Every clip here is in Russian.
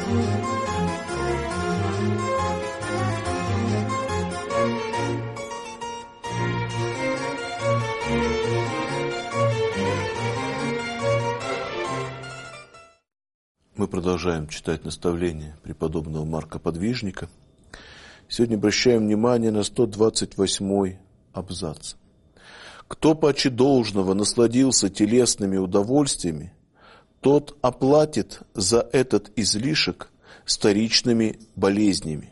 Мы продолжаем читать наставления преподобного Марка Подвижника. Сегодня обращаем внимание на 128-й абзац. «Кто паче должного насладился телесными удовольствиями, тот оплатит за этот излишек вторичными болезнями».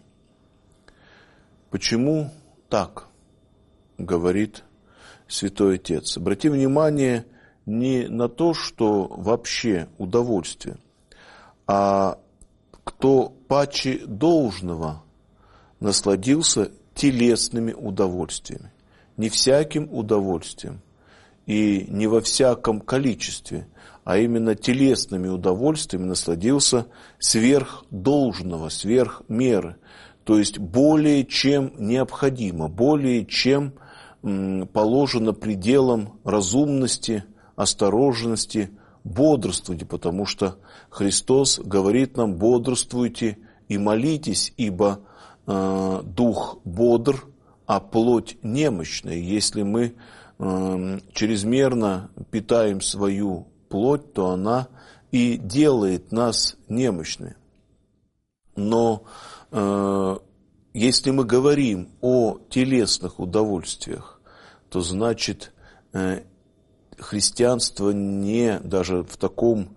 Почему так, говорит Святой Отец? Обрати внимание не на то, что вообще удовольствие, а кто паче должного насладился телесными удовольствиями. Не всяким удовольствием и не во всяком количестве, а именно телесными удовольствиями насладился сверх должного, сверх меры. То есть более чем необходимо, более чем положено пределом разумности, осторожности, бодрствуйте, потому что Христос говорит нам: бодрствуйте и молитесь, ибо дух бодр, а плоть немощна. И если мы чрезмерно питаем свою плоть, то она и делает нас немощными. Но если мы говорим о телесных удовольствиях, то значит христианство не даже в таком,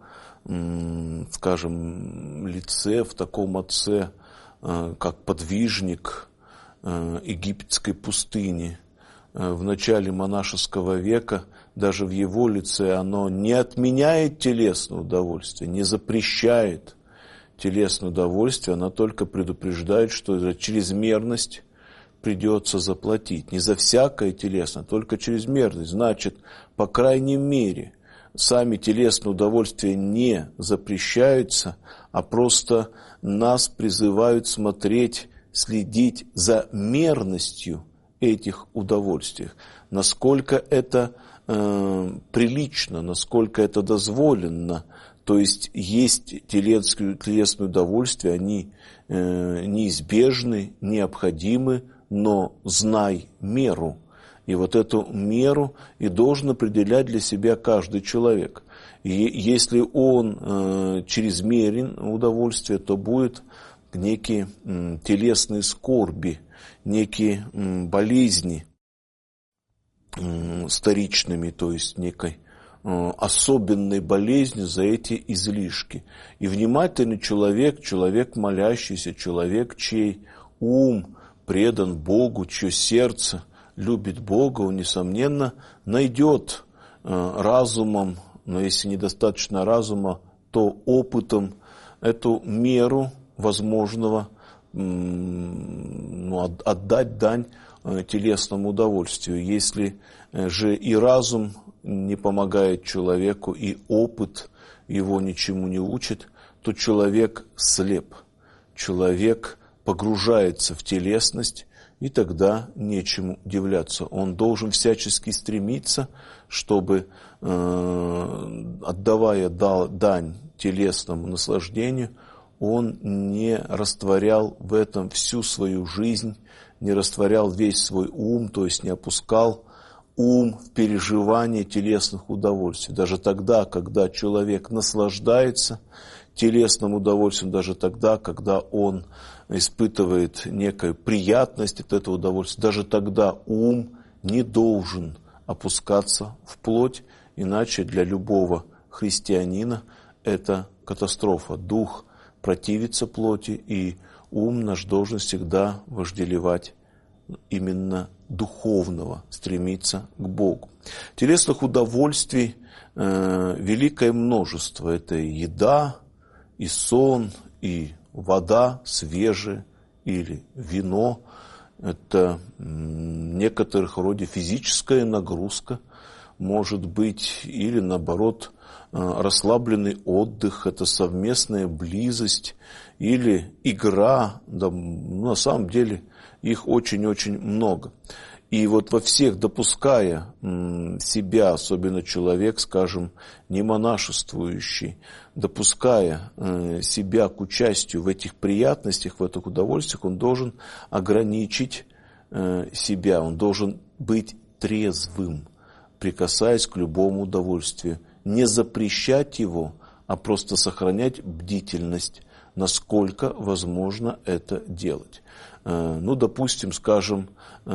скажем, лице, в таком отце, как подвижник египетской пустыни в начале монашеского века, даже в его лице оно не отменяет телесное удовольствие, не запрещает телесное удовольствие, оно только предупреждает, что за чрезмерность придется заплатить. Не за всякое телесное, только чрезмерность. Значит, по крайней мере, сами телесные удовольствия не запрещаются, а просто нас призывают смотреть, следить за мерностью этих удовольствий. Насколько это прилично, насколько это дозволено. То есть телесные удовольствия, они неизбежны, необходимы, но знай меру. И вот эту меру и должен определять для себя каждый человек. И если он чрезмерен удовольствие, то будет некие телесные скорби, некие болезни вторичными, то есть некой особенной болезнью за эти излишки. И внимательный человек, человек молящийся, человек, чей ум предан Богу, чье сердце любит Бога, он, несомненно, найдет разумом, но если недостаточно разума, то опытом эту меру возможного отдать дань телесному удовольствию. Если же и разум не помогает человеку, и опыт его ничему не учит, то человек слеп, человек погружается в телесность, и тогда нечему удивляться. Он должен всячески стремиться, чтобы, отдавая дань телесному наслаждению, он не растворял в этом всю свою жизнь, не растворял весь свой ум, то есть не опускал ум в переживание телесных удовольствий. Даже тогда, когда человек наслаждается телесным удовольствием, даже тогда, когда он испытывает некую приятность от этого удовольствия, даже тогда ум не должен опускаться в плоть, иначе для любого христианина это катастрофа. Дух противится плоти, и ум наш должен всегда вожделевать именно духовного, стремиться к Богу. Телесных удовольствий великое множество. Это и еда, и сон, и вода свежая, или вино. Это некоторых роде физическая нагрузка, может быть, или наоборот расслабленный отдых, это совместная близость или игра. Да, на самом деле их очень-очень много. И вот во всех, допуская себя, особенно человек, скажем, не монашествующий, допуская себя к участию в этих приятностях, в этих удовольствиях, он должен ограничить себя, он должен быть трезвым, прикасаясь к любому удовольствию. Не запрещать его, а просто сохранять бдительность, насколько возможно это делать. Ну, допустим, скажем,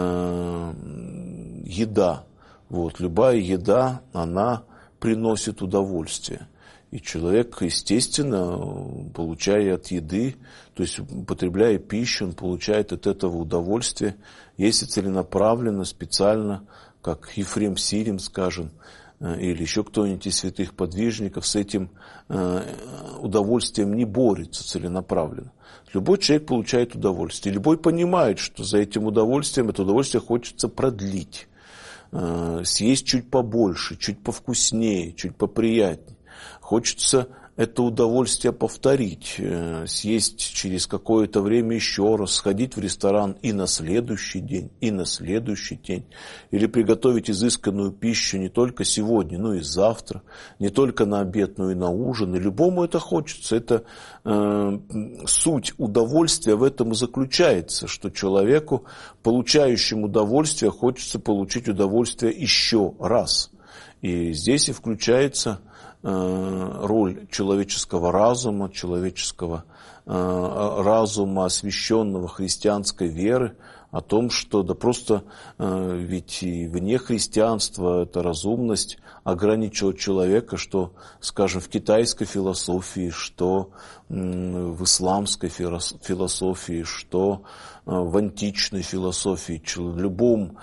еда. Вот, любая еда, она приносит удовольствие. И человек, естественно, получая от еды, то есть употребляя пищу, он получает от этого удовольствие. Если целенаправленно, специально, как Ефрем Сирин, скажем, или еще кто-нибудь из святых подвижников с этим удовольствием не борется целенаправленно. Любой человек получает удовольствие. Любой понимает, что за этим удовольствием, это удовольствие хочется продлить. Съесть чуть побольше, чуть повкуснее, чуть поприятнее. Хочется это удовольствие повторить, съесть через какое-то время еще раз, сходить в ресторан и на следующий день, и на следующий день. Или приготовить изысканную пищу не только сегодня, но и завтра, не только на обед, но и на ужин. И любому это хочется. Это суть удовольствия в этом и заключается, что человеку, получающему удовольствие, хочется получить удовольствие еще раз. И здесь и включается роль человеческого разума, освященного христианской веры, о том, что да просто ведь и вне христианства эта разумность ограничила человека, что, скажем, в китайской философии, что в исламской философии, что в античной философии, в любом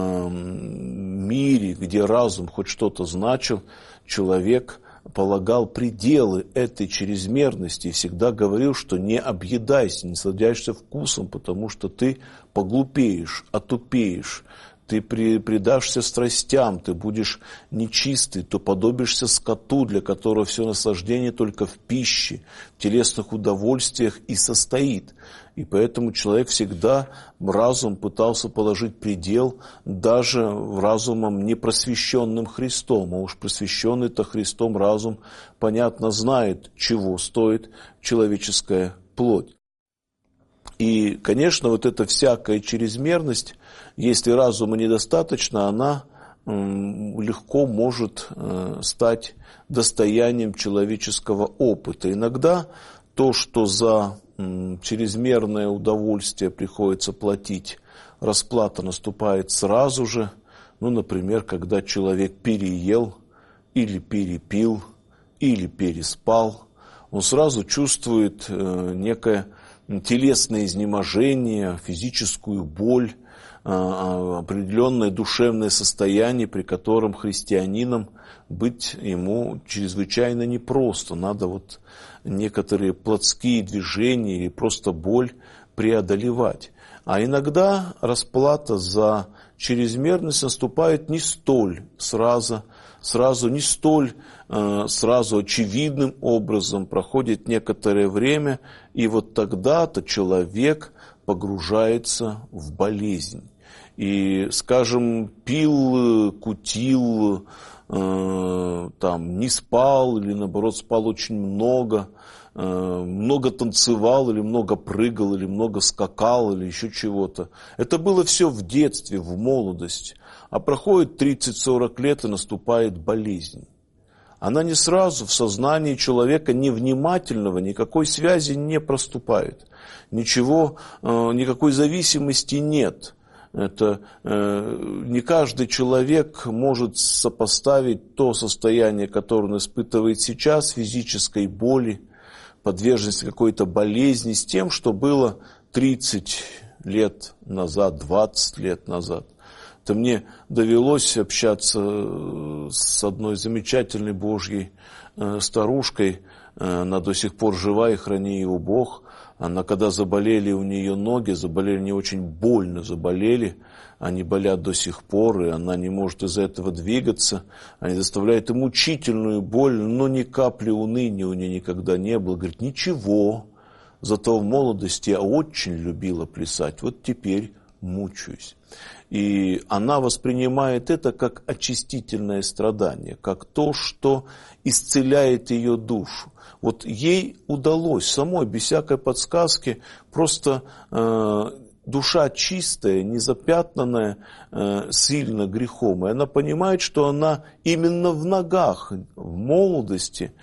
мире, где разум хоть что-то значил, человек полагал пределы этой чрезмерности и всегда говорил, что не объедайся, не насладяешься вкусом, потому что ты поглупеешь, отупеешь, ты предашься страстям, ты будешь нечистый, ты подобишься скоту, для которого все наслаждение только в пище, в телесных удовольствиях и состоит. И поэтому человек всегда разум пытался положить предел даже разумом непросвещенным Христом. А уж просвещенный-то Христом разум, понятно, знает, чего стоит человеческая плоть. И, конечно, вот эта всякая чрезмерность, если разума недостаточно, она легко может стать достоянием человеческого опыта. Иногда то, что за чрезмерное удовольствие приходится платить, расплата наступает сразу же. Ну, например, когда человек переел или перепил, или переспал, он сразу чувствует некое телесное изнеможение, физическую боль, определенное душевное состояние, при котором христианином быть ему чрезвычайно непросто. Надо вот некоторые плотские движения или просто боль преодолевать. А иногда расплата за чрезмерность наступает не столь сразу очевидным образом, проходит некоторое время, и вот тогда-то человек погружается в болезнь. И, скажем, пил, кутил, не спал, или наоборот спал очень много танцевал, или много прыгал, или много скакал, или еще чего-то. Это было все в детстве, в молодости. А проходит 30-40 лет, и наступает болезнь. Она не сразу в сознании человека невнимательного, никакой связи не проступает. Никакой зависимости нет. Это не каждый человек может сопоставить то состояние, которое он испытывает сейчас, физической боли, подверженности какой-то болезни, с тем, что было 30 лет назад, 20 лет назад. Это мне довелось общаться с одной замечательной Божьей старушкой. Она до сих пор жива, и храни ее Бог. Она, когда заболели у нее ноги, не очень больно заболели, они болят до сих пор, и она не может из-за этого двигаться. Они доставляют ей мучительную боль, но ни капли уныния у нее никогда не было. Говорит, ничего, зато в молодости я очень любила плясать, вот теперь мучаюсь. И она воспринимает это как очистительное страдание, как то, что исцеляет ее душу. Вот ей удалось самой, без всякой подсказки, просто душа чистая, незапятнанная сильно грехом. И она понимает, что она именно в ногах, в молодости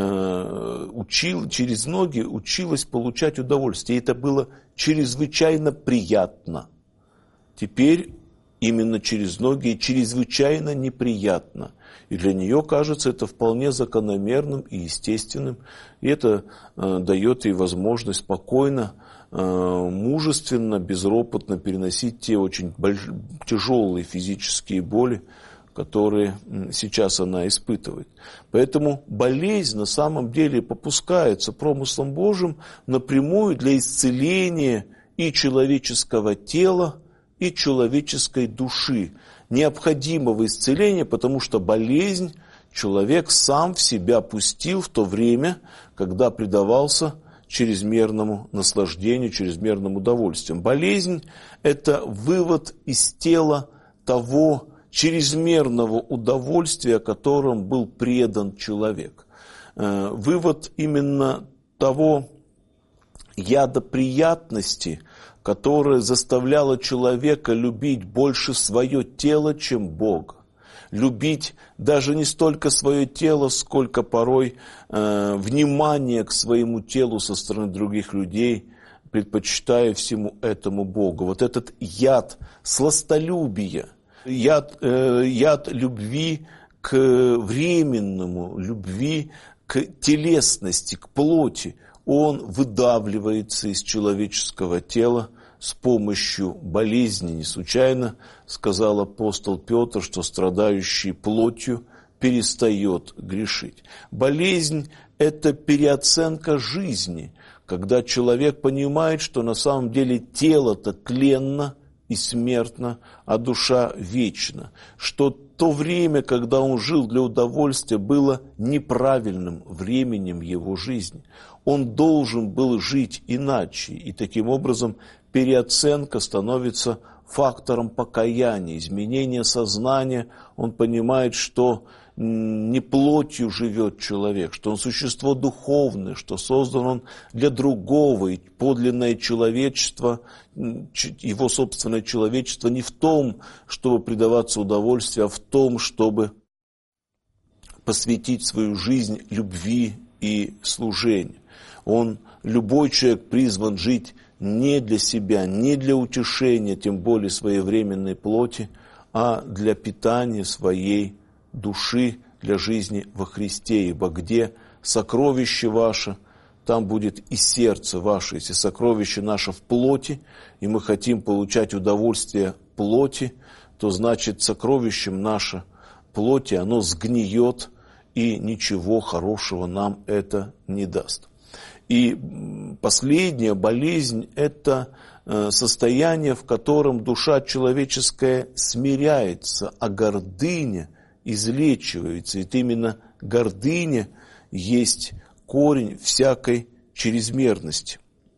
через ноги училась получать удовольствие. И это было чрезвычайно приятно. Теперь именно через ноги чрезвычайно неприятно. И для нее кажется это вполне закономерным и естественным. И это дает ей возможность спокойно, мужественно, безропотно переносить те очень тяжелые физические боли, которые сейчас она испытывает. Поэтому болезнь на самом деле попускается промыслом Божьим напрямую для исцеления и человеческого тела, и человеческой души. Необходимого исцеления, потому что болезнь человек сам в себя пустил в то время, когда предавался чрезмерному наслаждению, чрезмерному удовольствию. Болезнь – это вывод из тела того чрезмерного удовольствия, которым был предан человек. Вывод именно того яда приятности, которая заставляла человека любить больше свое тело, чем Бога. Любить даже не столько свое тело, сколько порой внимание к своему телу со стороны других людей, предпочитая всему этому Богу. Вот этот яд сластолюбия, яд любви к временному, любви к телесности, к плоти, он выдавливается из человеческого тела с помощью болезни. Не случайно сказал апостол Петр, что страдающий плотью перестает грешить. Болезнь – это переоценка жизни, когда человек понимает, что на самом деле тело-то тленно и смертно, а душа вечна, что то время, когда он жил для удовольствия, было неправильным временем его жизни. Он должен был жить иначе, и таким образом переоценка становится фактором покаяния, изменения сознания. Он понимает, что не плотью живет человек, что он существо духовное, что создан он для другого, и подлинное человечество, его собственное человечество не в том, чтобы предаваться удовольствию, а в том, чтобы посвятить свою жизнь любви и служению. Любой человек призван жить не для себя, не для утешения, тем более своевременной плоти, а для питания своей души, для жизни во Христе. Ибо где сокровище ваше, там будет и сердце ваше. Если сокровище наше в плоти, и мы хотим получать удовольствие плоти, то значит сокровищем наше плоти, оно сгниет, и ничего хорошего нам это не даст. И последняя болезнь – это состояние, в котором душа человеческая смиряется, а гордыня излечивается. И именно гордыня есть корень всякой чрезмерности.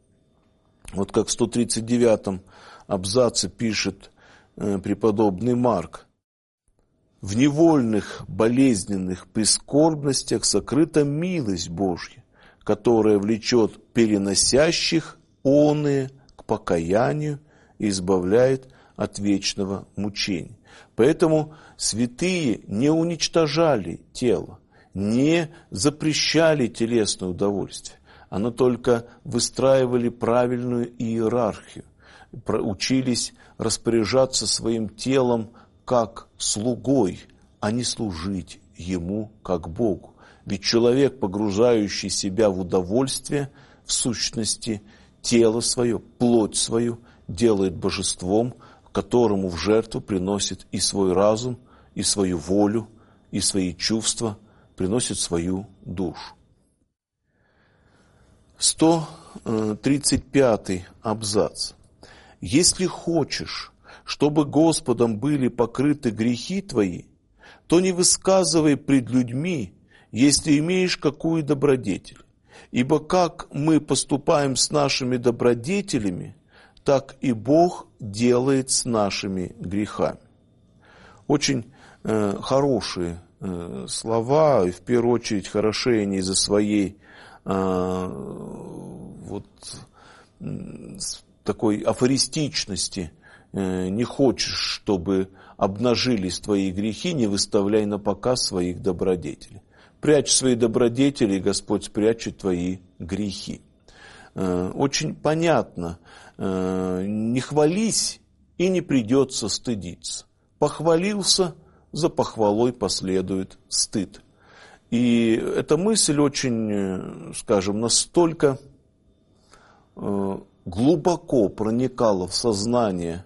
Вот как в 139-м абзаце пишет преподобный Марк: «В невольных болезненных прискорбностях сокрыта милость Божья, которая влечет переносящих оные к покаянию и избавляет от вечного мучения». Поэтому святые не уничтожали тело, не запрещали телесное удовольствие, но только выстраивали правильную иерархию, учились распоряжаться своим телом как слугой, а не служить ему как Богу. Ведь человек, погружающий себя в удовольствие, в сущности, тело свое, плоть свою, делает божеством, которому в жертву приносит и свой разум, и свою волю, и свои чувства, приносит свою душу. 135-й абзац. «Если хочешь, чтобы Господом были покрыты грехи твои, то не высказывай пред людьми, если имеешь какую добродетель. Ибо как мы поступаем с нашими добродетелями, так и Бог делает с нашими грехами. Очень хорошие слова, и в первую очередь хороши они из-за своей такой афористичности. Не хочешь, чтобы обнажились твои грехи, не выставляй на показ своих добродетелей. Прячь свои добродетели, и Господь спрячет твои грехи. Очень понятно, не хвались, и не придется стыдиться. Похвалился, за похвалой последует стыд. И эта мысль очень, скажем, настолько глубоко проникала в сознание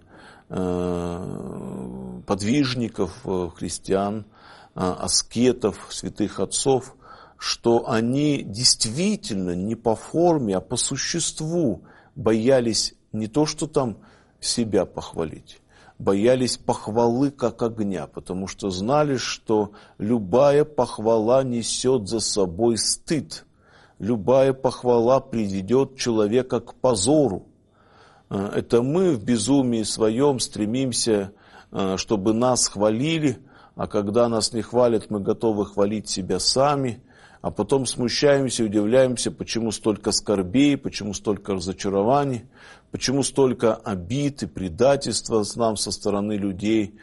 подвижников, христиан, аскетов, святых отцов, что они действительно не по форме, а по существу боялись не то, что там себя похвалить, боялись похвалы как огня, потому что знали, что любая похвала несет за собой стыд, любая похвала приведет человека к позору. Это мы в безумии своем стремимся, чтобы нас хвалили, а когда нас не хвалят, мы готовы хвалить себя сами, а потом смущаемся, удивляемся, почему столько скорбей, почему столько разочарований, почему столько обид и предательства нам со стороны людей,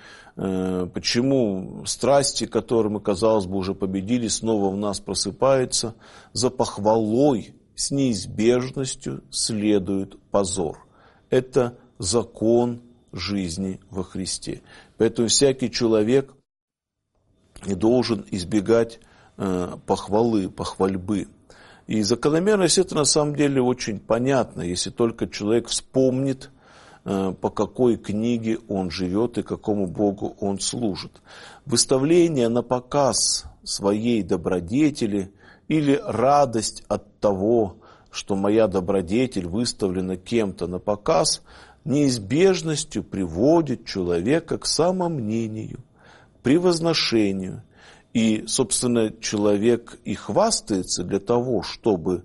почему страсти, которые мы, казалось бы, уже победили, снова в нас просыпаются. За похвалой с неизбежностью следует позор. Это закон жизни во Христе. Поэтому всякий человек не должен избегать похвалы, похвальбы. И закономерность это на самом деле очень понятна, если только человек вспомнит, по какой книге он живет и какому Богу он служит. Выставление на показ своей добродетели или радость от того, что моя добродетель выставлена кем-то на показ, неизбежностью приводит человека к самомнению, превозношению. И, собственно, человек и хвастается для того, чтобы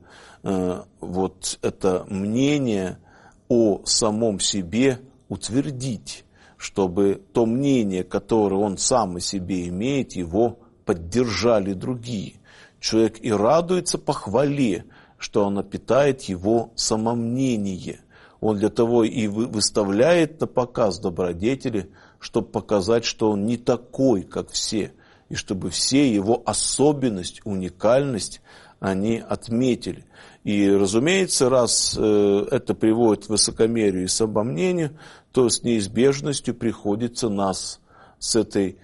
вот это мнение о самом себе утвердить, чтобы то мнение, которое он сам о себе имеет, его поддержали другие. Человек и радуется похвале, что она питает его самомнение. Он для того и выставляет на показ добродетели, чтобы показать, что он не такой, как все, и чтобы все его особенность, уникальность они отметили. И, разумеется, раз это приводит к высокомерию и самомнению, то с неизбежностью приходится нас с этой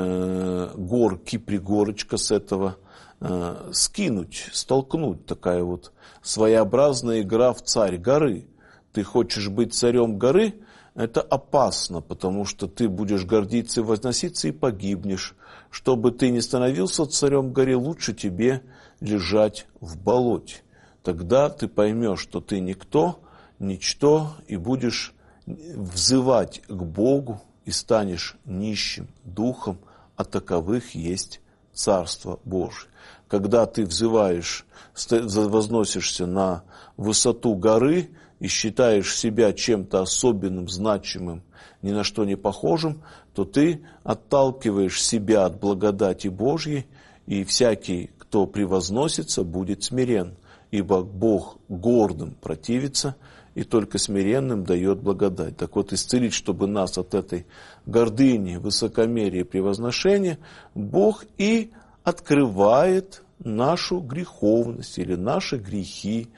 горки, пригорочка, с этого скинуть, столкнуть. Такая вот своеобразная игра в царь горы. Ты хочешь быть царем горы, это опасно, потому что ты будешь гордиться и возноситься и погибнешь. Чтобы ты не становился царем горы, лучше тебе лежать в болоте. Тогда ты поймешь, что ты никто, ничто, и будешь взывать к Богу и станешь нищим духом, а таковых есть Царство Божие. Когда ты взываешь, возносишься на высоту горы и считаешь себя чем-то особенным, значимым, ни на что не похожим, то ты отталкиваешь себя от благодати Божьей, и всякий, кто превозносится, будет смирен, ибо Бог гордым противится, и только смиренным дает благодать. Так вот, исцелить, чтобы нас от этой гордыни, высокомерия, превозношения, Бог и открывает нашу греховность или наши грехи,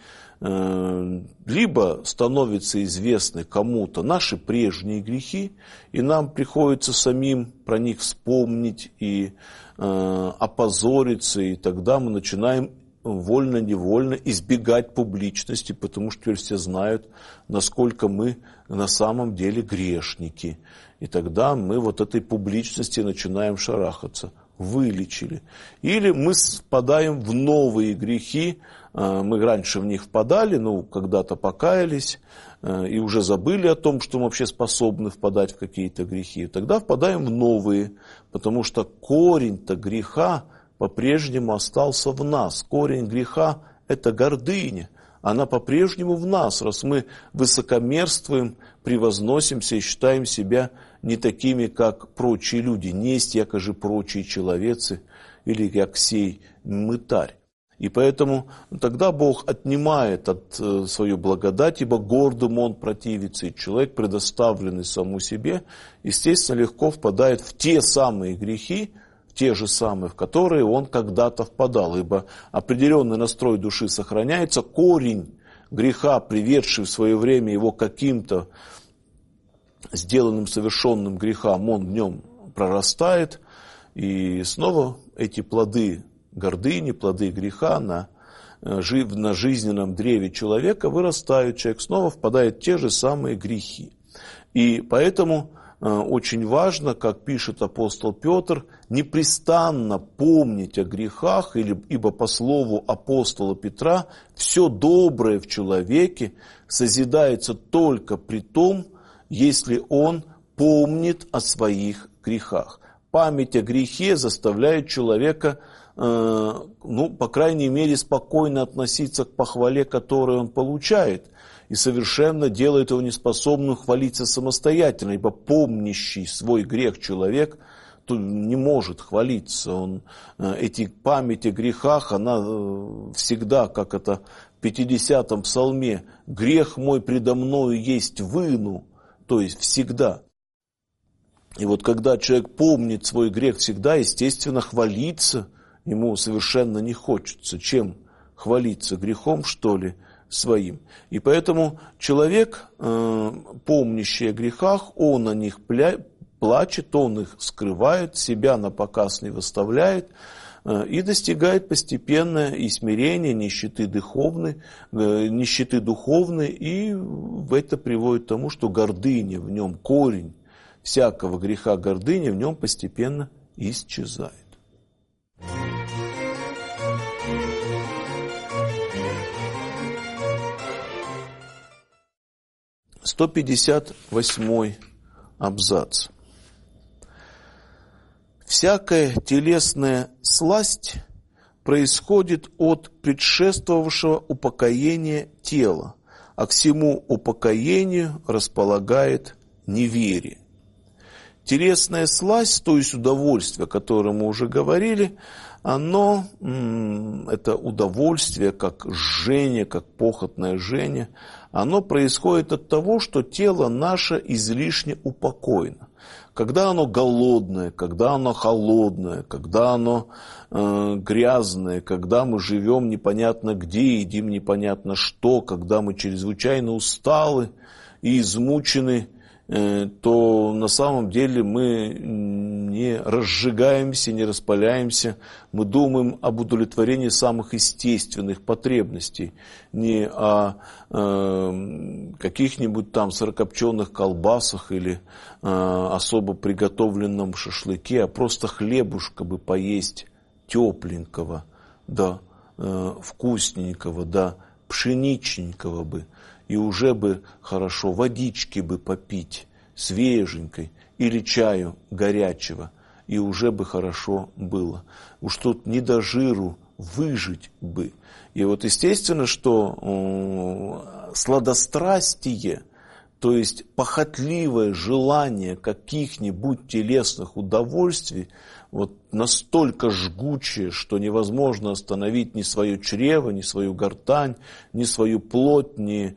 либо становятся известны кому-то наши прежние грехи, и нам приходится самим про них вспомнить и опозориться, и тогда мы начинаем вольно-невольно избегать публичности, потому что теперь все знают, насколько мы на самом деле грешники. И тогда мы вот этой публичности начинаем шарахаться. Вылечили. Или мы впадаем в новые грехи, мы раньше в них впадали, когда-то покаялись и уже забыли о том, что мы вообще способны впадать в какие-то грехи. Тогда впадаем в новые, потому что корень-то греха по-прежнему остался в нас. Корень греха – это гордыня. она по-прежнему в нас, раз мы высокомерствуем, превозносимся и считаем себя не такими, как прочие люди, несть якоже прочие человецы, или как сей мытарь. И поэтому тогда Бог отнимает от свою благодать, ибо гордым Он противится, и человек, предоставленный самому себе, естественно, легко впадает в те самые грехи, те же самые, в которые он когда-то впадал, ибо определенный настрой души сохраняется, корень греха, приведший в свое время его каким-то сделанным совершенным грехам, он в нем прорастает, и снова эти плоды гордыни, плоды греха на жизненном древе человека вырастают, человек снова впадает в те же самые грехи. И поэтому очень важно, как пишет апостол Петр, непрестанно помнить о грехах, ибо по слову апостола Петра все доброе в человеке созидается только при том, если он помнит о своих грехах. Память о грехе заставляет человека, по крайней мере, спокойно относиться к похвале, которую он получает, и совершенно делает его неспособным хвалиться самостоятельно, ибо помнящий свой грех человек не может хвалиться. Память о грехах, она всегда, как это в 50-м псалме, «Грех мой предо мною есть выну», то есть всегда. И вот когда человек помнит свой грех всегда, естественно, хвалиться ему совершенно не хочется. Чем хвалиться? Грехом, что ли, своим? И поэтому человек, помнящий о грехах, он о них плачет, он их скрывает, себя на показ не выставляет и достигает постепенно и смирения, нищеты духовной, и это приводит к тому, что гордыня в нем, корень всякого греха гордыни в нем постепенно исчезает. – 158 абзац. Всякая телесная сласть происходит от предшествовавшего упокоения тела, а к всему упокоению располагает неверие. Телесная сласть, то есть удовольствие, о котором мы уже говорили, это удовольствие, как жжение, как похотное жжение, оно происходит от того, что тело наше излишне упокоено. Когда оно голодное, когда оно холодное, когда оно грязное, когда мы живем непонятно где, едим непонятно что, когда мы чрезвычайно усталы и измучены, то на самом деле мы не разжигаемся, не распаляемся, мы думаем об удовлетворении самых естественных потребностей, не о каких-нибудь там сырокопченых колбасах или особо приготовленном шашлыке, а просто хлебушка бы поесть тепленького, да вкусненького, да пшеничненького бы. И уже бы хорошо водички бы попить свеженькой или чаю горячего, и уже бы хорошо было. Уж тут не до жиру, выжить бы. И вот естественно, что сладострастие, то есть похотливое желание каких-нибудь телесных удовольствий, вот настолько жгучее, что невозможно остановить ни свое чрево, ни свою гортань, ни свою плоть, ни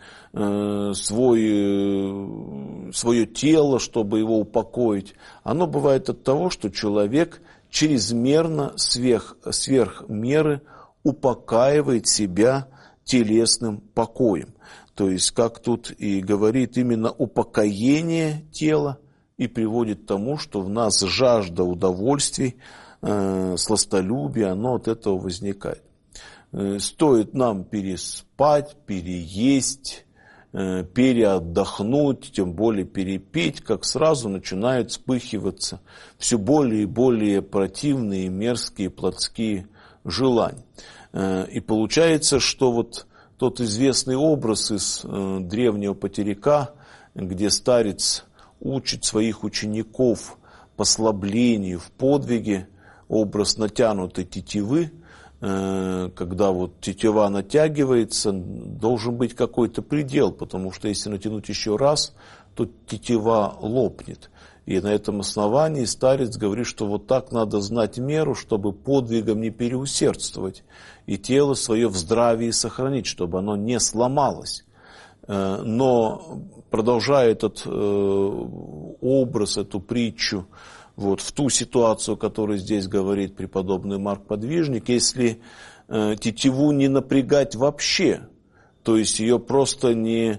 свое тело, чтобы его упокоить. Оно бывает от того, что человек чрезмерно, сверх меры упокаивает себя телесным покоем. То есть, как тут и говорит, именно упокоение тела и приводит к тому, что в нас жажда удовольствий, сластолюбие, оно от этого возникает. Стоит нам переспать, переесть, переотдохнуть, тем более перепить, как сразу начинают вспыхиваться все более и более противные, мерзкие, плотские желания. И получается, что вот тот известный образ из древнего потеряка, где старец учит своих учеников послаблению в подвиге, образ натянутой тетивы, когда вот тетива натягивается, должен быть какой-то предел, потому что если натянуть еще раз, то тетива лопнет. И на этом основании старец говорит, что вот так надо знать меру, чтобы подвигом не переусердствовать и тело свое в здравии сохранить, чтобы оно не сломалось. Но продолжая этот образ, эту притчу, вот в ту ситуацию, которую здесь говорит преподобный Марк Подвижник, если тетиву не напрягать вообще, то есть ее просто не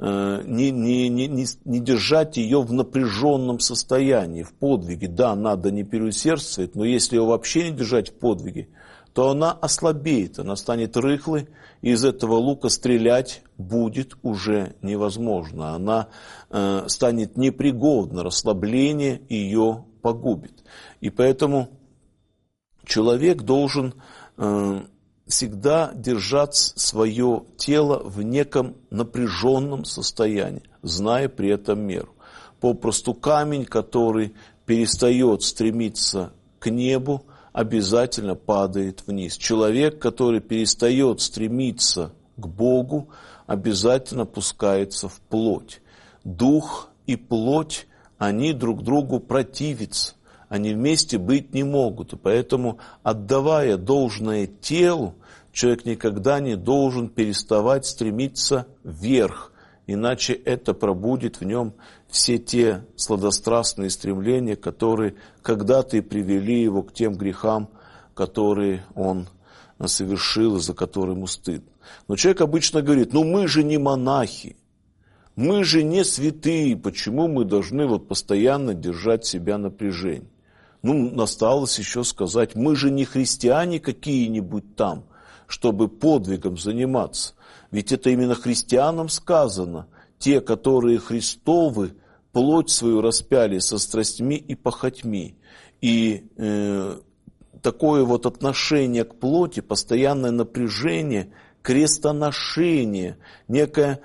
держать ее в напряженном состоянии, в подвиге. Да, надо не переусердствовать, но если ее вообще не держать в подвиге, то она ослабеет, она станет рыхлой, и из этого лука стрелять будет уже невозможно. Она станет непригодна, расслабление ее погубит. И поэтому человек должен всегда держать свое тело в неком напряженном состоянии, зная при этом меру. Попросту камень, который перестает стремиться к небу, обязательно падает вниз. Человек, который перестает стремиться к Богу, обязательно опускается в плоть. Дух и плоть, они друг другу противятся. Они вместе быть не могут. И поэтому, отдавая должное телу, человек никогда не должен переставать стремиться вверх. Иначе это пробудит в нем все те сладострастные стремления, которые когда-то и привели его к тем грехам, которые он совершил и за которые ему стыдно. Но человек обычно говорит, мы же не монахи, мы же не святые, почему мы должны вот постоянно держать себя в напряжении? Осталось еще сказать, мы же не христиане какие-нибудь там, чтобы подвигом заниматься. Ведь это именно христианам сказано, те, которые Христовы, плоть свою распяли со страстьми и похотьми. И такое вот отношение к плоти, постоянное напряжение, крестоношение, некое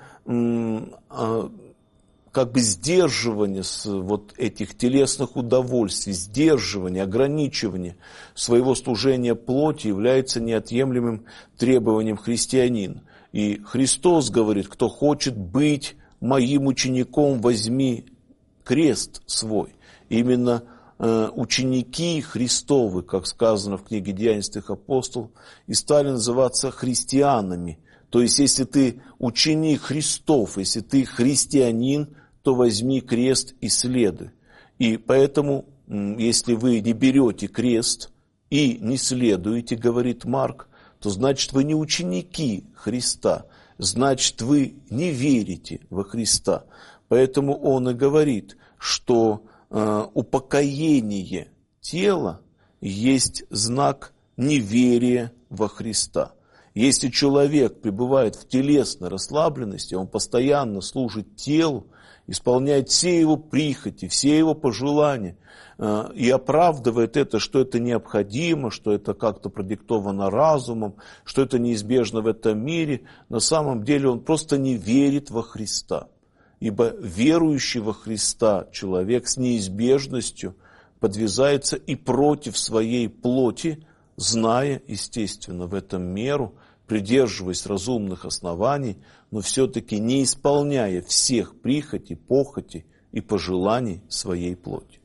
сдерживание вот этих телесных удовольствий, сдерживание, ограничивание своего служения плоти является неотъемлемым требованием христианина. И Христос говорит, кто хочет быть моим учеником, возьми крест свой. Именно ученики Христовы, как сказано в книге «Деяний святых апостолов», и стали называться христианами. То есть, если ты ученик Христов, если ты христианин, то возьми крест и следуй. И поэтому, если вы не берете крест и не следуете, говорит Марк, то значит вы не ученики Христа, значит вы не верите во Христа. Поэтому он и говорит, что упокоение тела есть знак неверия во Христа. Если человек пребывает в телесной расслабленности, он постоянно служит телу, исполняет все его прихоти, все его пожелания и оправдывает это, что это необходимо, что это как-то продиктовано разумом, что это неизбежно в этом мире, на самом деле он просто не верит во Христа. Ибо верующий во Христа человек с неизбежностью подвязается и против своей плоти, зная, естественно, в этом меру, придерживаясь разумных оснований, но все-таки не исполняя всех прихотей, похотей и пожеланий своей плоти.